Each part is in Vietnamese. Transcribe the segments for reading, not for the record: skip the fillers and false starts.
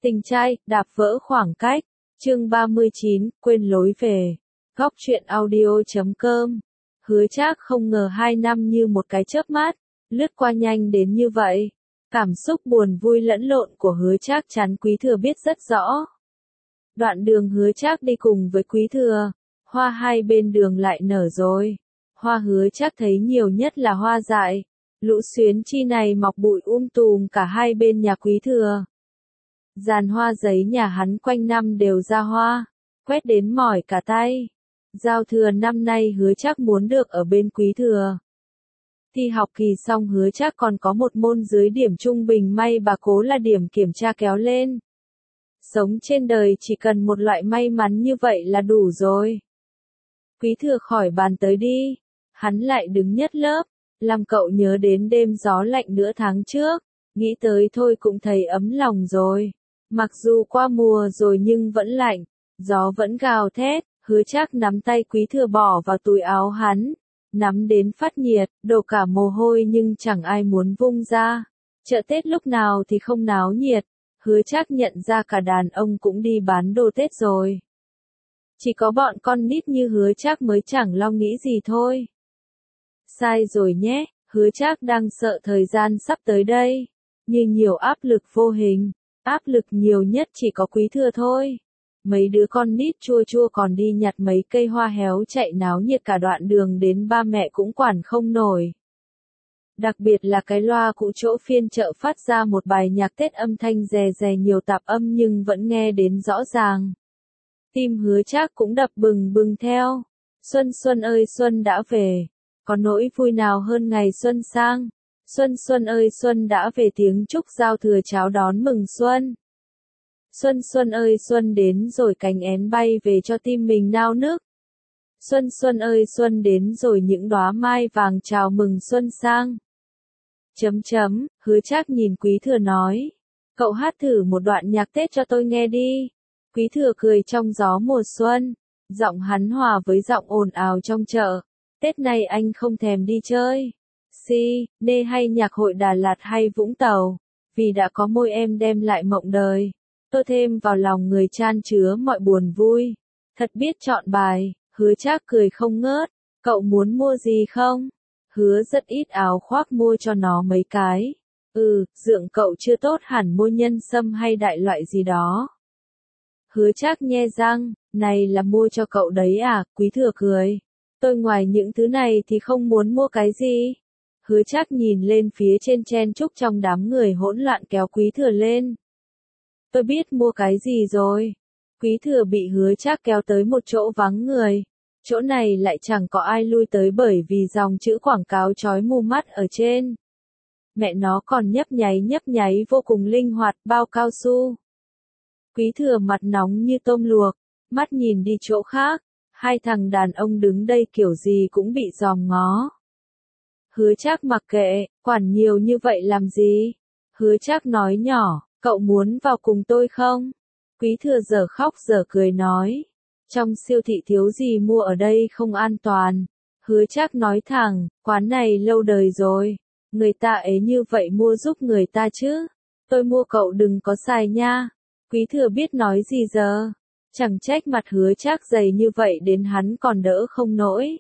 Tình trai, đạp vỡ khoảng cách. Chương 39, quên lối về. Góc truyện audio.com. Hứa Trác không ngờ 2 năm như một cái chớp mắt, lướt qua nhanh đến như vậy. Cảm xúc buồn vui lẫn lộn của Hứa Trác chắn Quý Thừa biết rất rõ. Đoạn đường Hứa Trác đi cùng với Quý Thừa, hoa hai bên đường lại nở rồi. Hoa Hứa Trác thấy nhiều nhất là hoa dại. Lũ xuyến chi này mọc bụi tùm cả hai bên nhà Quý Thừa. Giàn hoa giấy nhà hắn quanh năm đều ra hoa, quét đến mỏi cả tay. Giao thừa năm nay Hứa Trác muốn được ở bên Quý Thừa. Thi học kỳ xong Hứa Trác còn có một môn dưới điểm trung bình, may bà cố là điểm kiểm tra kéo lên. Sống trên đời chỉ cần một loại may mắn như vậy là đủ rồi. Quý Thừa khỏi bàn tới đi. Hắn lại đứng nhất lớp, làm cậu nhớ đến đêm gió lạnh nửa tháng trước. Nghĩ tới thôi cũng thấy ấm lòng rồi. Mặc dù qua mùa rồi nhưng vẫn lạnh, gió vẫn gào thét. Hứa Trác nắm tay Quý Thừa bỏ vào túi áo hắn, nắm đến phát nhiệt, đổ cả mồ hôi nhưng chẳng ai muốn vung ra. Chợ Tết lúc nào thì không náo nhiệt, Hứa Trác nhận ra cả đàn ông cũng đi bán đồ Tết rồi. Chỉ có bọn con nít như Hứa Trác mới chẳng lo nghĩ gì thôi. Sai rồi nhé, Hứa Trác đang sợ thời gian sắp tới đây, như nhiều áp lực vô hình, áp lực nhiều nhất chỉ có Quý Thừa thôi. Mấy đứa con nít chua chua còn đi nhặt mấy cây hoa héo chạy náo nhiệt cả đoạn đường đến ba mẹ cũng quản không nổi. Đặc biệt là cái loa cũ chỗ phiên chợ phát ra một bài nhạc Tết âm thanh rè rè nhiều tạp âm nhưng vẫn nghe đến rõ ràng. Tim Hứa Trác cũng đập bừng bừng theo. Xuân xuân ơi xuân đã về. Có nỗi vui nào hơn ngày xuân sang. Xuân xuân ơi xuân đã về, tiếng chúc giao thừa chào đón mừng xuân. Xuân xuân ơi xuân đến rồi, cánh én bay về cho tim mình nao nức. Xuân xuân ơi xuân đến rồi, những đóa mai vàng chào mừng xuân sang. Hứa Trác nhìn Quý Thừa nói. Cậu hát thử một đoạn nhạc Tết cho tôi nghe đi. Quý Thừa cười trong gió mùa xuân. Giọng hắn hòa với giọng ồn ào trong chợ. Tết này anh không thèm đi chơi. Nê hay nhạc hội Đà Lạt hay Vũng Tàu. Vì đã có môi em đem lại mộng đời. Tôi thêm vào lòng người chan chứa mọi buồn vui. Thật biết chọn bài. Hứa Trác cười không ngớt. Cậu muốn mua gì không? Hứa rất ít áo khoác, mua cho nó mấy cái. Dượng cậu chưa tốt hẳn, mua nhân sâm hay đại loại gì đó. Hứa Trác nhe răng, này là mua cho cậu đấy à? Quý Thừa cười. Tôi ngoài những thứ này thì không muốn mua cái gì. Hứa Trác nhìn lên phía trên chen chúc trong đám người hỗn loạn kéo Quý Thừa lên. Tôi biết mua cái gì rồi. Quý Thừa bị Hứa Trác kéo tới một chỗ vắng người. Chỗ này lại chẳng có ai lui tới bởi vì dòng chữ quảng cáo chói mù mắt ở trên. Mẹ nó còn nhấp nháy vô cùng linh hoạt, bao cao su. Quý Thừa mặt nóng như tôm luộc, mắt nhìn đi chỗ khác. Hai thằng đàn ông đứng đây kiểu gì cũng bị dòm ngó. Hứa Trác mặc kệ, quản nhiều như vậy làm gì? Hứa Trác nói nhỏ, cậu muốn vào cùng tôi không? Quý Thừa giờ khóc giờ cười nói. Trong siêu thị thiếu gì mua ở đây không an toàn. Hứa Trác nói thẳng, quán này lâu đời rồi. Người ta ế như vậy mua giúp người ta chứ. Tôi mua cậu đừng có xài nha. Quý Thừa biết nói gì giờ. Chẳng trách mặt Hứa Trác dày như vậy đến hắn còn đỡ không nổi.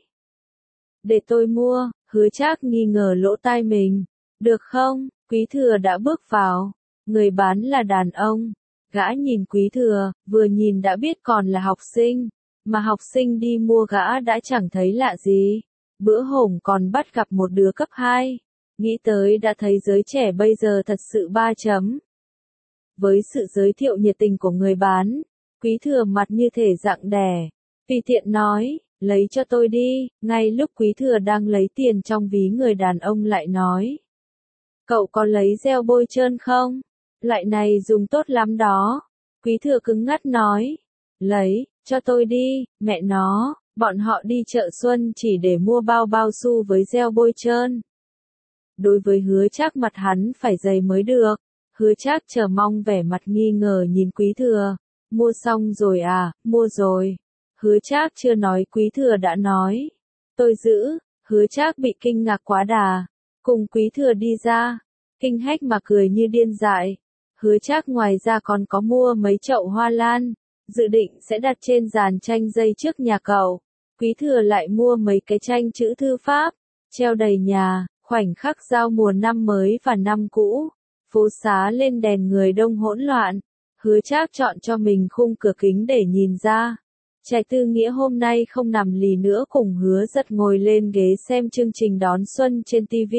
Để tôi mua. Hứa Trác nghi ngờ lỗ tai mình. Được không? Quý Thừa đã bước vào. Người bán là đàn ông. Gã nhìn Quý Thừa, vừa nhìn đã biết còn là học sinh. Mà học sinh đi mua gã đã chẳng thấy lạ gì. Bữa hổm còn bắt gặp một đứa cấp 2. Nghĩ tới đã thấy giới trẻ bây giờ thật sự 3 chấm. Với sự giới thiệu nhiệt tình của người bán, Quý Thừa mặt như thể rạng đẻ. Tùy tiện nói, lấy cho tôi đi. Ngay lúc Quý Thừa đang lấy tiền trong ví, người đàn ông lại nói. Cậu có lấy gel bôi trơn không? Loại này dùng tốt lắm đó. Quý Thừa cứng ngắt nói. Lấy, cho tôi đi, mẹ nó, bọn họ đi chợ xuân chỉ để mua bao bao su với gel bôi trơn. Đối với Hứa Trác mặt hắn phải dày mới được. Hứa Trác chờ mong vẻ mặt nghi ngờ nhìn Quý Thừa. Mua xong rồi à? Mua rồi. Hứa Trác chưa nói Quý Thừa đã nói. Tôi giữ. Hứa Trác bị kinh ngạc quá đà. Cùng Quý Thừa đi ra. Kinh hách mà cười như điên dại. Hứa Trác ngoài ra còn có mua mấy chậu hoa lan, dự định sẽ đặt trên dàn tranh dây trước nhà cậu. Quý Thừa lại mua mấy cái tranh chữ thư pháp, treo đầy nhà, khoảnh khắc giao mùa năm mới và năm cũ. Phố xá lên đèn người đông hỗn loạn, Hứa Trác chọn cho mình khung cửa kính để nhìn ra. Trạch Tư Nghĩa hôm nay không nằm lì nữa cùng Hứa Giật ngồi lên ghế xem chương trình đón xuân trên TV.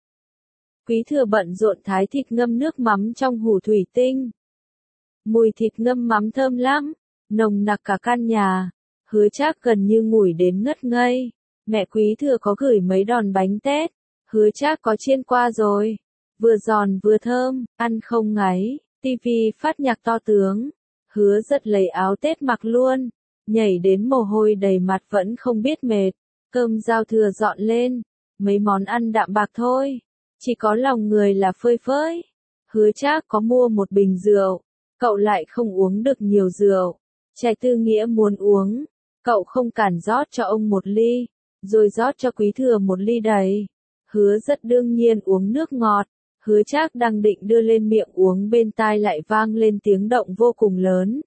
Quý Thừa bận rộn thái thịt ngâm nước mắm trong hũ thủy tinh. Mùi thịt ngâm mắm thơm lắm, nồng nặc cả căn nhà. Hứa Trác gần như ngủi đến ngất ngây. Mẹ Quý Thừa có gửi mấy đòn bánh tét, Hứa Trác có chiên qua rồi. Vừa giòn vừa thơm, ăn không ngấy. TV phát nhạc to tướng. Hứa Giật lấy áo tết mặc luôn, nhảy đến mồ hôi đầy mặt vẫn không biết mệt. Cơm giao thừa dọn lên, mấy món ăn đạm bạc thôi, chỉ có lòng người là phơi phới. Hứa Trác có mua một bình rượu, cậu lại không uống được nhiều rượu. Trạch Tư Nghĩa muốn uống, cậu không cản rót cho ông một ly, rồi rót cho Quý Thừa một ly đầy. Hứa Giật đương nhiên uống nước ngọt. Hứa Trác đang định đưa lên miệng uống bên tai lại vang lên tiếng động vô cùng lớn.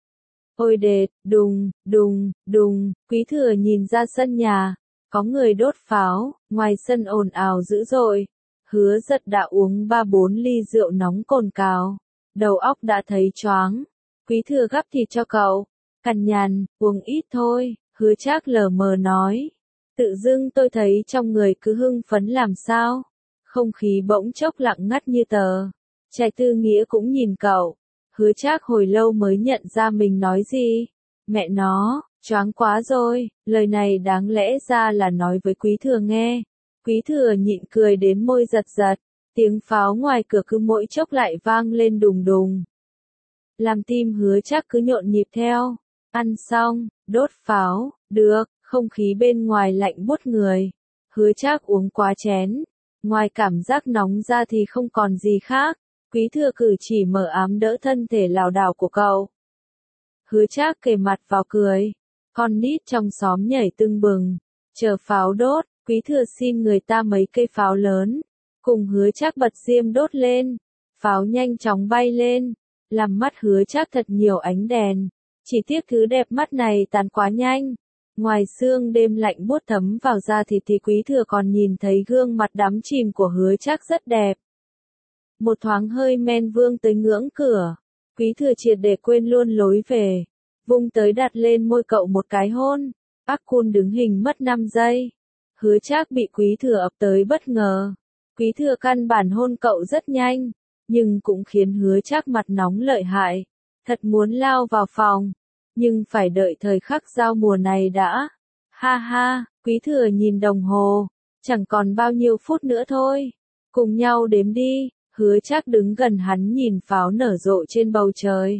Ôi đệt, đùng, đùng, đùng, Quý Thừa nhìn ra sân nhà, có người đốt pháo, ngoài sân ồn ào dữ dội. Hứa Giật đã uống 3-4 ly rượu nóng cồn cào, đầu óc đã thấy choáng. Quý Thừa gắp thịt cho cậu, cằn nhằn, uống ít thôi, Hứa Trác lờ mờ nói. Tự dưng tôi thấy trong người cứ hưng phấn làm sao. Không khí bỗng chốc lặng ngắt như tờ. Trạch Tư Nghĩa cũng nhìn cậu. Hứa Trác hồi lâu mới nhận ra mình nói gì. Mẹ nó, choáng quá rồi, lời này đáng lẽ ra là nói với Quý Thừa nghe. Quý Thừa nhịn cười đến môi giật giật. Tiếng pháo ngoài cửa cứ mỗi chốc lại vang lên đùng đùng. Làm tim Hứa Trác cứ nhộn nhịp theo. Ăn xong, đốt pháo, được, không khí bên ngoài lạnh buốt người. Hứa Trác uống quá chén. Ngoài cảm giác nóng ra thì không còn gì khác. Quý Thừa cử chỉ mở ám đỡ thân thể lảo đảo của cậu. Hứa Trác kề mặt vào cười. Con nít trong xóm nhảy tưng bừng, chờ pháo đốt. Quý Thừa xin người ta mấy cây pháo lớn, cùng Hứa Trác bật diêm đốt lên. Pháo nhanh chóng bay lên, làm mắt Hứa Trác thật nhiều ánh đèn. Chỉ tiếc thứ đẹp mắt này tàn quá nhanh. Ngoài sương đêm lạnh buốt thấm vào da thịt thì Quý Thừa còn nhìn thấy gương mặt đắm chìm của Hứa Trác rất đẹp. Một thoáng hơi men vương tới ngưỡng cửa. Quý Thừa triệt để quên luôn lối về. Vung tới đặt lên môi cậu một cái hôn. Ác Cun đứng hình mất 5 giây. Hứa Trác bị Quý Thừa ập tới bất ngờ. Quý Thừa căn bản hôn cậu rất nhanh, nhưng cũng khiến Hứa Trác mặt nóng lợi hại. Thật muốn lao vào phòng, nhưng phải đợi thời khắc giao mùa này đã. Ha ha, Quý Thừa nhìn đồng hồ, chẳng còn bao nhiêu phút nữa thôi. Cùng nhau đếm đi. Hứa Trác đứng gần hắn nhìn pháo nở rộ trên bầu trời.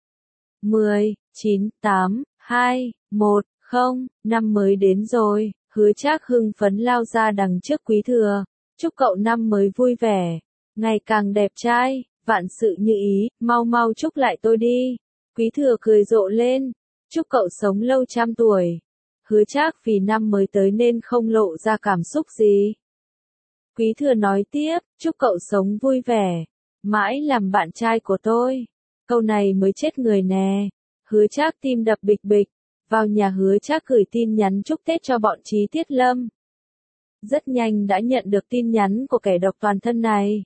10, 9, 8, 2, 1, 0, năm mới đến rồi. Hứa Trác hưng phấn lao ra đằng trước Quý Thừa. Chúc cậu năm mới vui vẻ, ngày càng đẹp trai, vạn sự như ý, mau mau chúc lại tôi đi. Quý Thừa cười rộ lên. Chúc cậu sống lâu trăm tuổi. Hứa Trác vì năm mới tới nên không lộ ra cảm xúc gì. Quý Thừa nói tiếp, chúc cậu sống vui vẻ, mãi làm bạn trai của tôi. Câu này mới chết người nè. Hứa Trác tim đập bịch bịch. Vào nhà Hứa Trác gửi tin nhắn chúc Tết cho bọn Trí Tiết Lâm. Rất nhanh đã nhận được tin nhắn của kẻ độc toàn thân này.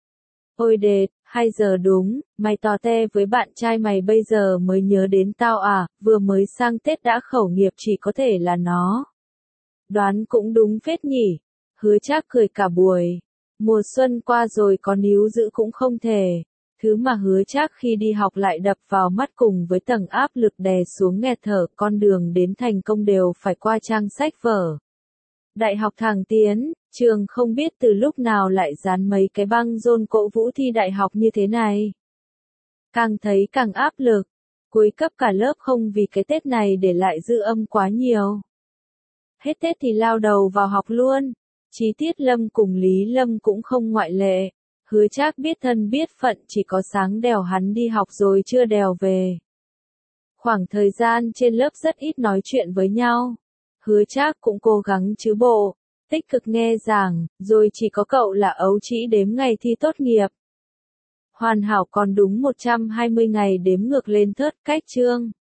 Ôi đệt, 2 giờ đúng, mày tò te với bạn trai mày bây giờ mới nhớ đến tao à, vừa mới sang Tết đã khẩu nghiệp chỉ có thể là nó. Đoán cũng đúng phết nhỉ. Hứa Trác cười cả buổi. Mùa xuân qua rồi có níu giữ cũng không thể. Thứ mà Hứa Trác khi đi học lại đập vào mắt cùng với tầng áp lực đè xuống nghẹt thở, con đường đến thành công đều phải qua trang sách vở. Đại học thẳng tiến, trường không biết từ lúc nào lại dán mấy cái băng rôn cổ vũ thi đại học như thế này. Càng thấy càng áp lực. Cuối cấp cả lớp không vì cái Tết này để lại dư âm quá nhiều. Hết Tết thì lao đầu vào học luôn. Trí Tiết Lâm cùng Lý Lâm cũng không ngoại lệ. Hứa Trác biết thân biết phận, chỉ có sáng đèo hắn đi học rồi chưa đèo về. Khoảng thời gian trên lớp rất ít nói chuyện với nhau. Hứa Trác cũng cố gắng chứ bộ, tích cực nghe giảng, rồi chỉ có cậu là ấu trĩ đếm ngày thi tốt nghiệp. Hoàn hảo còn đúng 120 ngày đếm ngược lên thớt cách chương.